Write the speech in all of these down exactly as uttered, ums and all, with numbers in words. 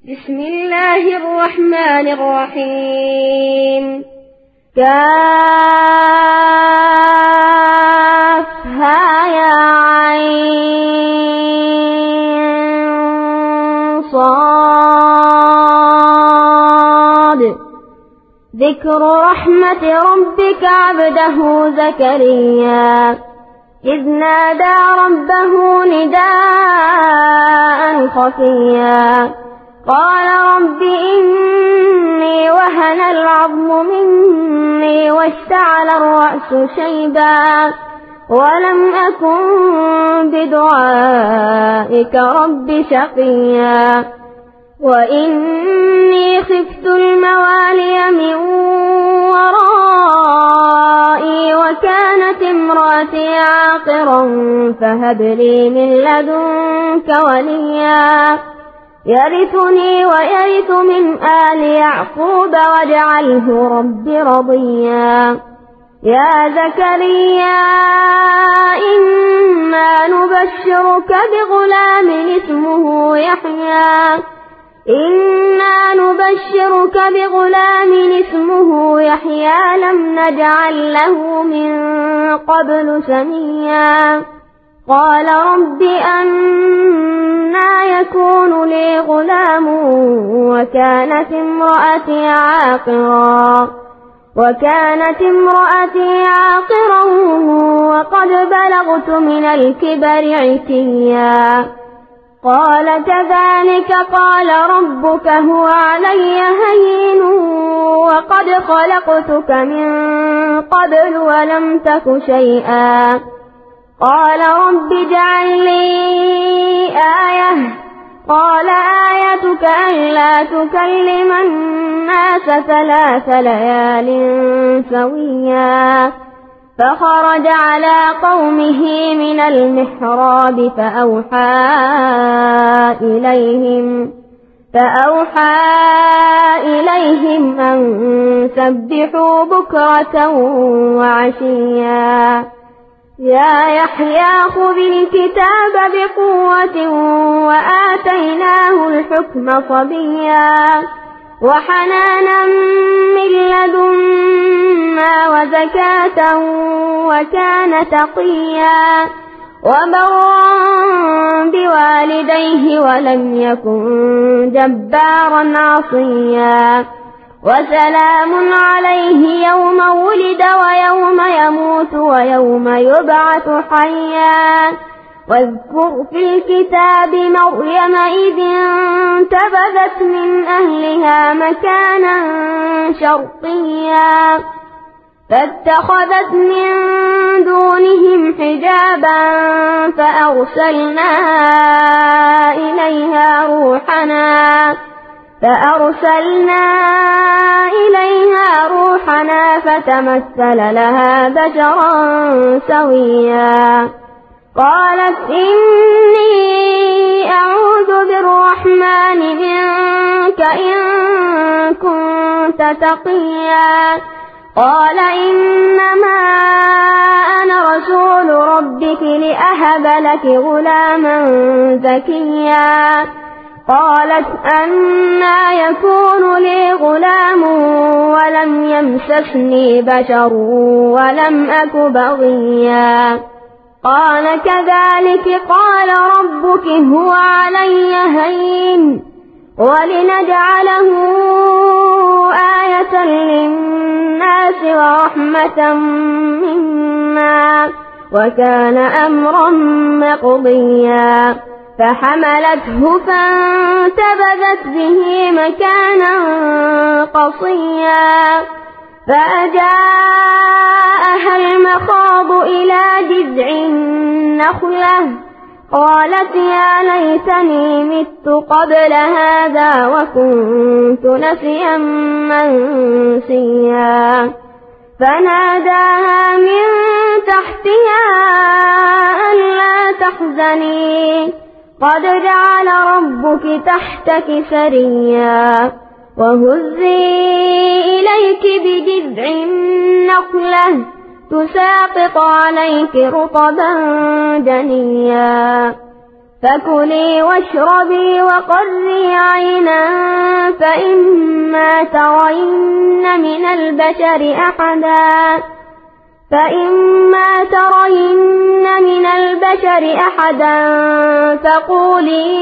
بسم الله الرحمن الرحيم. كافها يا عين صاد. ذكر رحمة ربك عبده زكريا إذ نادى ربه نداء خفيا قال رب إني وهن العظم مني واشتعل الرأس شيبا ولم أكن بدعائك رب شقيا وإني خفت الموالي من ورائي وكانت امرأتي عاقرا فهب لي من لدنك وليا يرثني ويرث من آل يعقوب واجعله رب رضيا. يا زكريا إنا نبشرك بغلام اسمه يحيى إنا نبشرك بغلام اسمه يحيى لم نجعل له من قبل سميا. قال رب أنى يكون لي غلام وكانت امرأتي عاقرا وكانت امرأتي عاقرا وقد بلغت من الكبر عتيا. قال كذلك قال ربك هو علي هين وقد خلقتك من قبل ولم تك شيئا. قال رب اجعل لي آية قال آيتك ألا تكلم الناس ثلاث ليال سويا. فخرج على قومه من المحراب فأوحى إليهم فأوحى إليهم أن سبحوا بكرة وعشيا. يا يحيى خذ الكتاب بقوة وآتيناه الحكم صبيا وحنانا من لدنا وزكاة وكان تقيا وبرا بوالديه ولم يكن جبارا عصيا. وسلام عليه يوم ولد ويوم يموت ويوم يبعث حيا. واذكر في الكتاب مريم إذ انتبذت من أهلها مكانا شرقيا فاتخذت من دونهم حجابا فأرسلنا إليها روحنا فأرسلنا إليها روحنا فتمثل لها بشرا سويا. قالت إني أعوذ بالرحمن منك إن كنت تقيا. قال إنما أنا رسول ربك لأهب لك غلاما زكيا. قالت أنى يكون لي غلام ولم يمسسني بشر ولم أك بغيا. قال كذلك قال ربك هو علي هين ولنجعله آية للناس ورحمة منا وكان أمرا مقضيا. فحملته فانتبذت به مكانا قصيا فأجاءها المخاض إلى جذع النخلة قالت يا ليتني مت قبل هذا وكنت نسيا منسيا. فناداها من تحتها ألا تحزني قد جعل ربك تحتك سريا. وهزي إليك بجذع النخلة تساقط عليك رطبا جنيا فكلي واشربي وقري عينا فإما ترين من البشر أحدا فإما ترين من البشر أحدا فقولي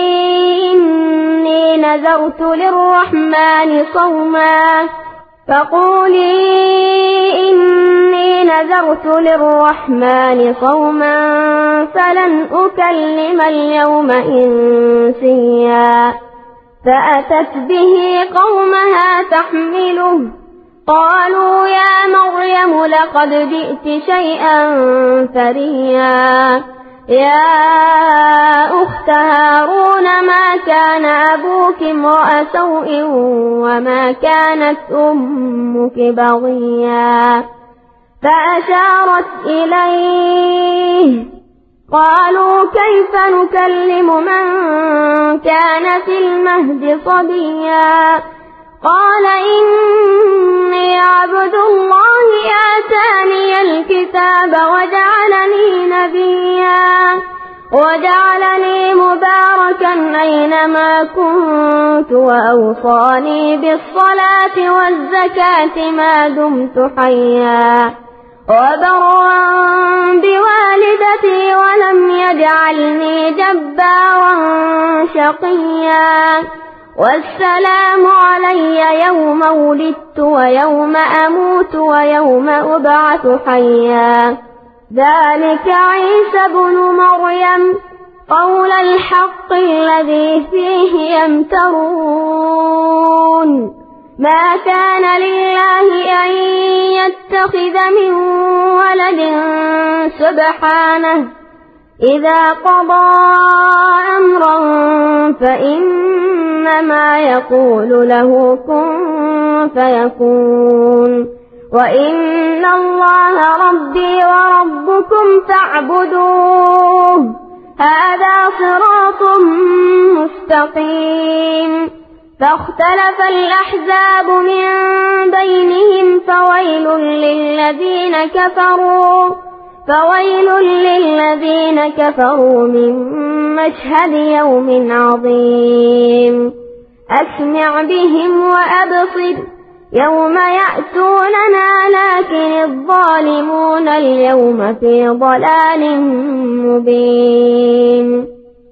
إني نذرت للرحمن صوما فقولي إني نذرت للرحمن صوما فلن أكلم اليوم إنسيا فأتت به قومها تحمله قالوا يا مريم لقد جئت شيئا فريا يا أخت هارون ما كان أبوك امرأ سوء وما كانت أمك بغيا فأشارت إليه قالوا كيف نكلم من كان في المهد صبيا قال إني عبد الله آتاني الكتاب وجعلني نبيا وجعلني مباركا أينما كنت وأوصاني بالصلاة والزكاة ما دمت حيا وبرا بوالدتي ولم يجعلني جبارا شقيا والسلام علي يوم ولدت ويوم أموت ويوم أبعث حيا ذلك عيسى بن مريم قول الحق الذي فيه يمترون ما كان لله أن يتخذ من ولد سبحانه إذا قضى أمرا فإنما يقول له كن فيكون وإن الله ربي وربكم فاعبدوه هذا صراط مستقيم فاختلف الأحزاب من بينهم فويل للذين كفروا فويل للذين كفروا من مشهد يوم عظيم أسمع بهم وأبصر يوم يأتوننا لكن الظالمون اليوم في ضلال مبين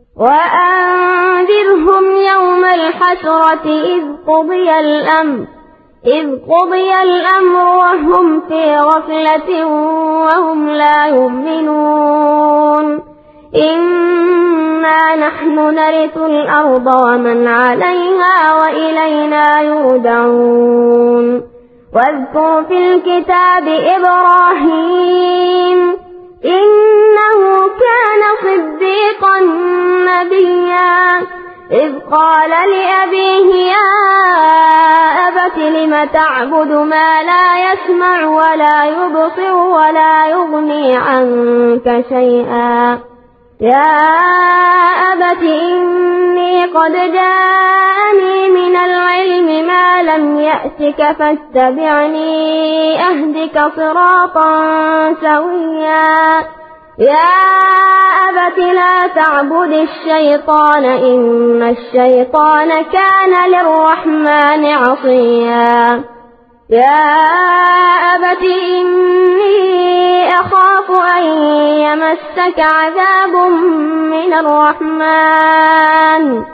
وأنذرهم يوم الحسرة إذ قضي الأمر إذ قضي الأمر وهم في غفلة وهم لا يؤمنون إنا نحن نرث الأرض ومن عليها وإلينا يرجعون واذكر في الكتاب إبراهيم إنه كان صديقا نبيا إذ قال لأبيه يا أبت لم تعبد ما لا يسمع ولا يبصر ولا يغني عنك شيئا يا أبت إني قد جاءني من العلم ما لم يأتك فاتبعني أهدك صراطا سويا يا أبت لا تعبد الشيطان إن الشيطان كان للرحمن عصيا يا أبت إني أخاف أن يمسك عذاب من الرحمن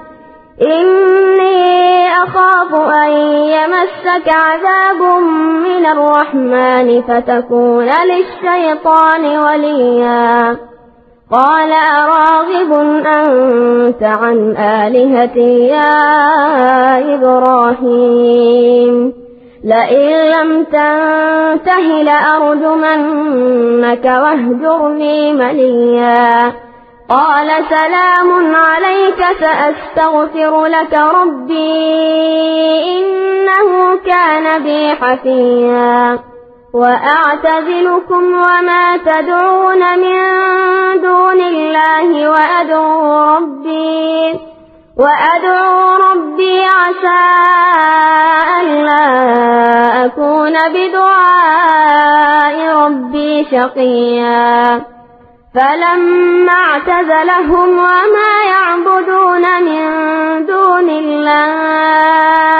إني أخاف أن يمسك عذاب من الرحمن فتكون للشيطان وليا قال أراغب أنت عن آلهتي يا إبراهيم لئن لم تنته لأرجمنك واهجرني مليا قال سلام عليك سأستغفر لك ربي إنه كان بي حفيا وأعتزلكم وما تدعون من دون الله وأدعو ربي وأدعو ربي عسى ألا أكون بدعاء ربي شقيا فلما اعتزلهم وما يعبدون من دون الله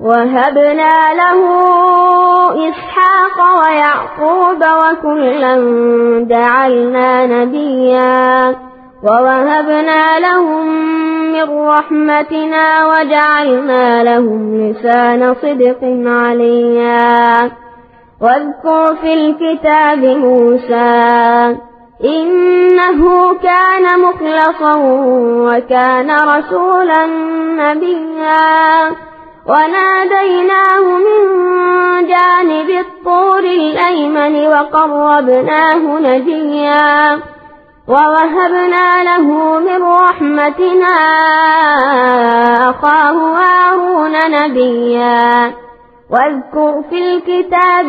وهبنا له إسحاق ويعقوب وكلا جعلنا نبيا ووهبنا لهم من رحمتنا وجعلنا لهم لسان صدق عليا واذكر في الكتاب موسى إنه كان مخلصا وكان رسولا نبيا وناديناه من جانب الطور الأيمن وقربناه نجيا ووهبنا له من رحمتنا أخاه هارون نبيا واذكر في الكتاب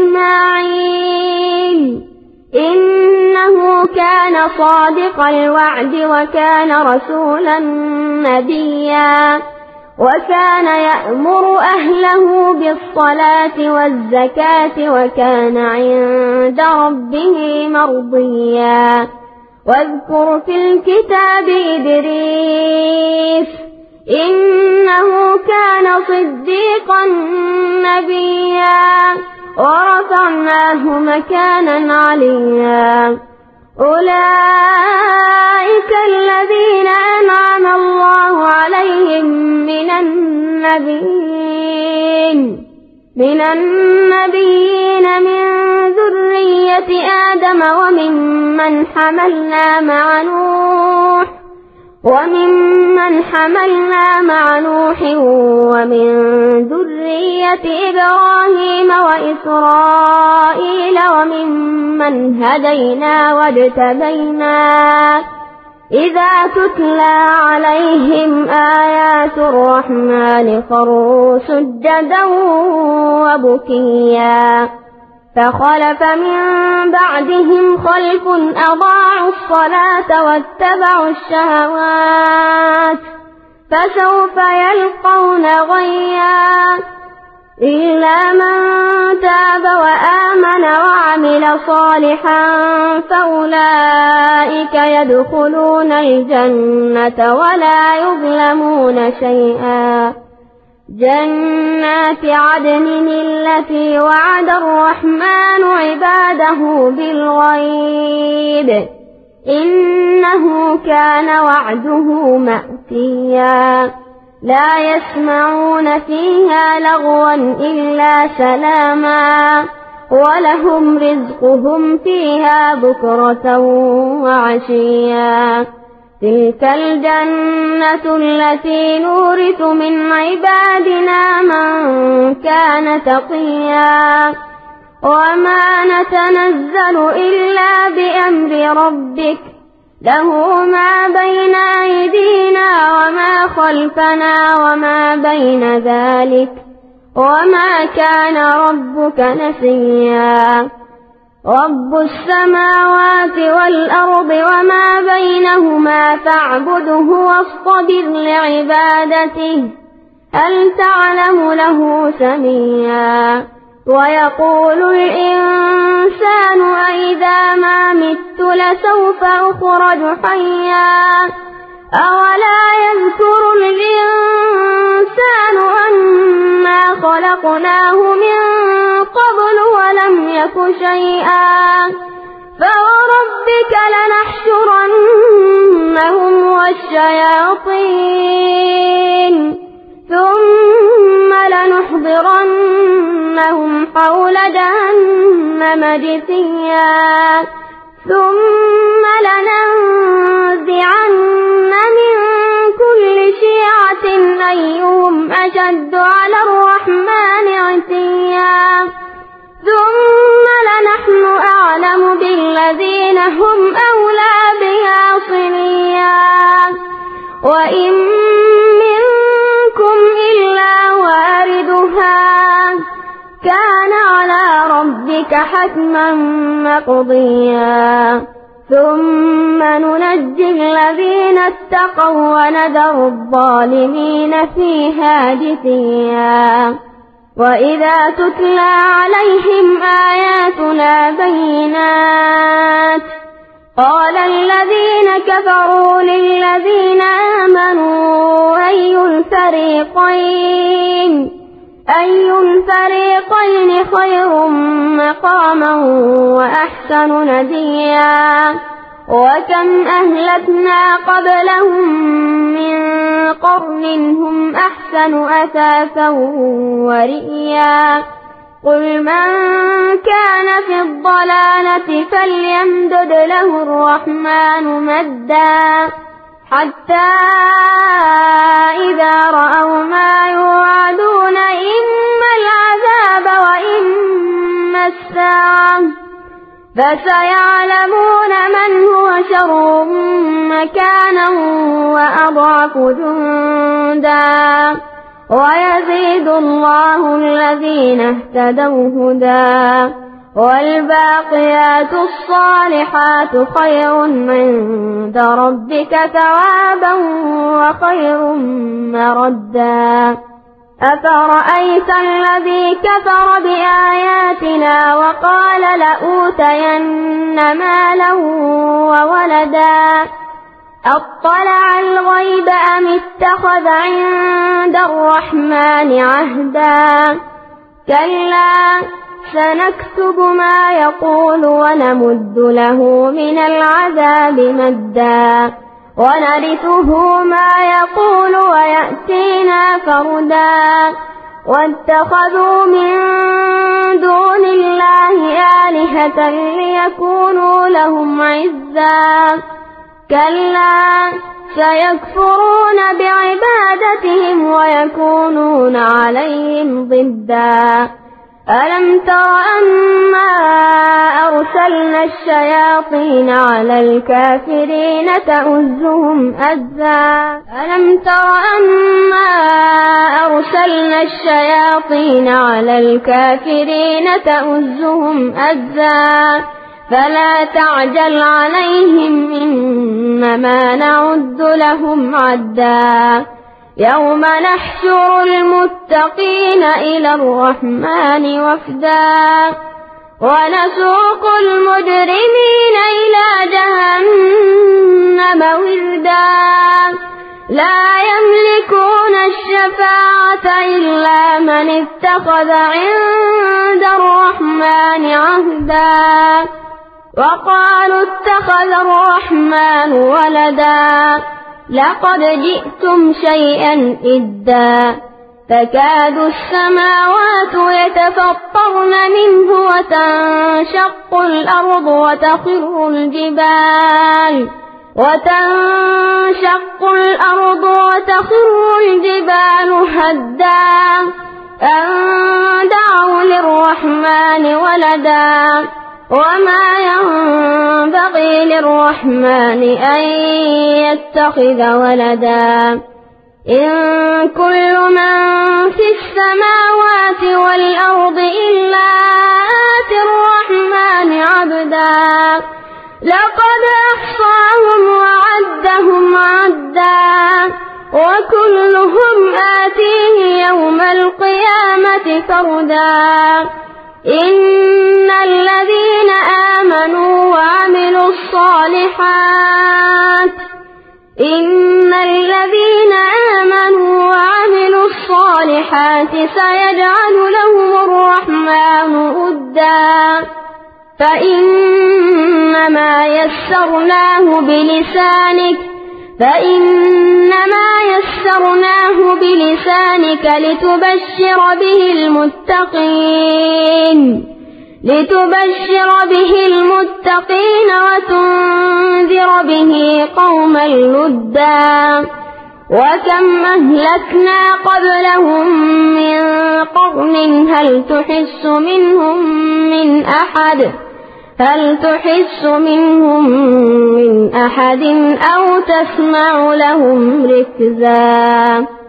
إسماعيل إنه كان صادق الوعد وكان رسولا نبيا وكان يأمر أهله بالصلاة والزكاة وكان عند ربه مرضيا واذكر في الكتاب إدريس إنه كان صديقا نبيا ورفعناه مكانا عليا أولئك الذين أنعم الله عليهم من النبيين من النبيين من ذرية آدم وممن حملنا مع نوح وممن حملنا مع نوح ومن ذرية إبراهيم وإسرائيل وممن هدينا واجتبينا إذا تتلى عليهم آيات الرحمن خروا سجدا وبكيا فخلف من بعدهم خلف أضاعوا الصلاة واتبعوا الشهوات فسوف يلقون غيا إلا من تاب وآمن وعمل صالحا فأولئك يدخلون الجنة ولا يظلمون شيئا جنات عدن التي وعد الرحمن عباده بالغيب إنه كان وعده مأتيا لا يسمعون فيها لغوا إلا سلاما ولهم رزقهم فيها بكرة وعشيا تلك الجنة التي نورث من عبادنا من كان تقيا وما نتنزل إلا بأمر ربك له ما بين أيدينا وما خلفنا وما بين ذلك وما كان ربك نسيا رب السماوات والأرض وما بينهما فاعبده واصطبر لعبادته هل تعلم له سميا ويقول الإنسان أإذا ما مت لسوف أخرج حيا أولا يذكر الإنسان أنا خلقناه من قبل ولم يك شيئا فوربك لنحشرنهم والشياطين ثم لنحضرنهم حول جهنم جثيا ثم لننزعن من كل شيعة أيهم أشد على الرحمن عتيا ثم لنحن أعلم بالذين هم أولى بها صليا وإن منكم إلا واردها كان على ربك حتما مقضيا ثم ننجي الذين اتقوا ونذر الظالمين فيها جثيا وإذا تتلى عليهم آياتنا بينات قال الذين كفروا للذين آمنوا أي الفريقين أي الفريقين خير مقاما وأحسن نديا وكم أهلكنا قبلهم من قرن هم أحسن أثاثا ورئيا قل من كان في الضلالة فليمدد له الرحمن مدا حتى إذا رأوا ما يوعدون إما العذاب وإما الساعة فسيعلمون من هو شر مكانا وأضعف جندا ويزيد الله الذين اهتدوا هدى والباقيات الصالحات خير عند ربك ثوابا وخير مردا أفرأيت الذي كفر بآياتنا وقال لأوتين مالا وولدا أطلع الغيب أم اتخذ عند الرحمن عهدا كلا سنكتب ما يقول ونمد له من العذاب مدا ونرثه ما يقول ويأتينا فردا واتخذوا من دون الله آلهة ليكونوا لهم عزا كلا سيكفرون بعبادتهم ويكونون عليهم ضدا ألم تر أنا أرسلنا الشياطين على الكافرين تؤزهم أزا ألم تر أنا أرسلنا الشياطين على الكافرين تؤزهم أزا فلا تعجل عليهم إنما نعد لهم عدا يوم نحشر المتقين إلى الرحمن وفدا ونسوق المجرمين إلى جهنم وردا لا يملكون الشفاعة إلا من اتخذ عند الرحمن عهدا وقالوا اتخذ الرحمن ولدا لقد جئتم شيئا إدا تكاد السماوات يتفطرن منه وتنشق الأرض وتخر الجبال وتنشق الأرض وتخر الجبال هدا أن دعوا للرحمن ولدا وما ينبغي للرحمن أن يتخذ ولدا إن كل من في السماوات والأرض إلا آتي الرحمن عبدا لقد أحصاهم وعدهم عدا وكلهم آتيه يوم القيامة فردا إن الذين آمنوا وعملوا الصالحات إن الذين آمنوا وعملوا الصالحات سيجعل لهم الرحمن ودا فإنما يسرناه بلسانك فإنما يسرناه بلسانك لتبشر به المتقين لتبشر به المتقين وتنذر به قوما لدا وكم أهلكنا قبلهم من قرن هل تحس منهم من أحد هل تحس منهم من أحد أو تسمع لهم ركزا.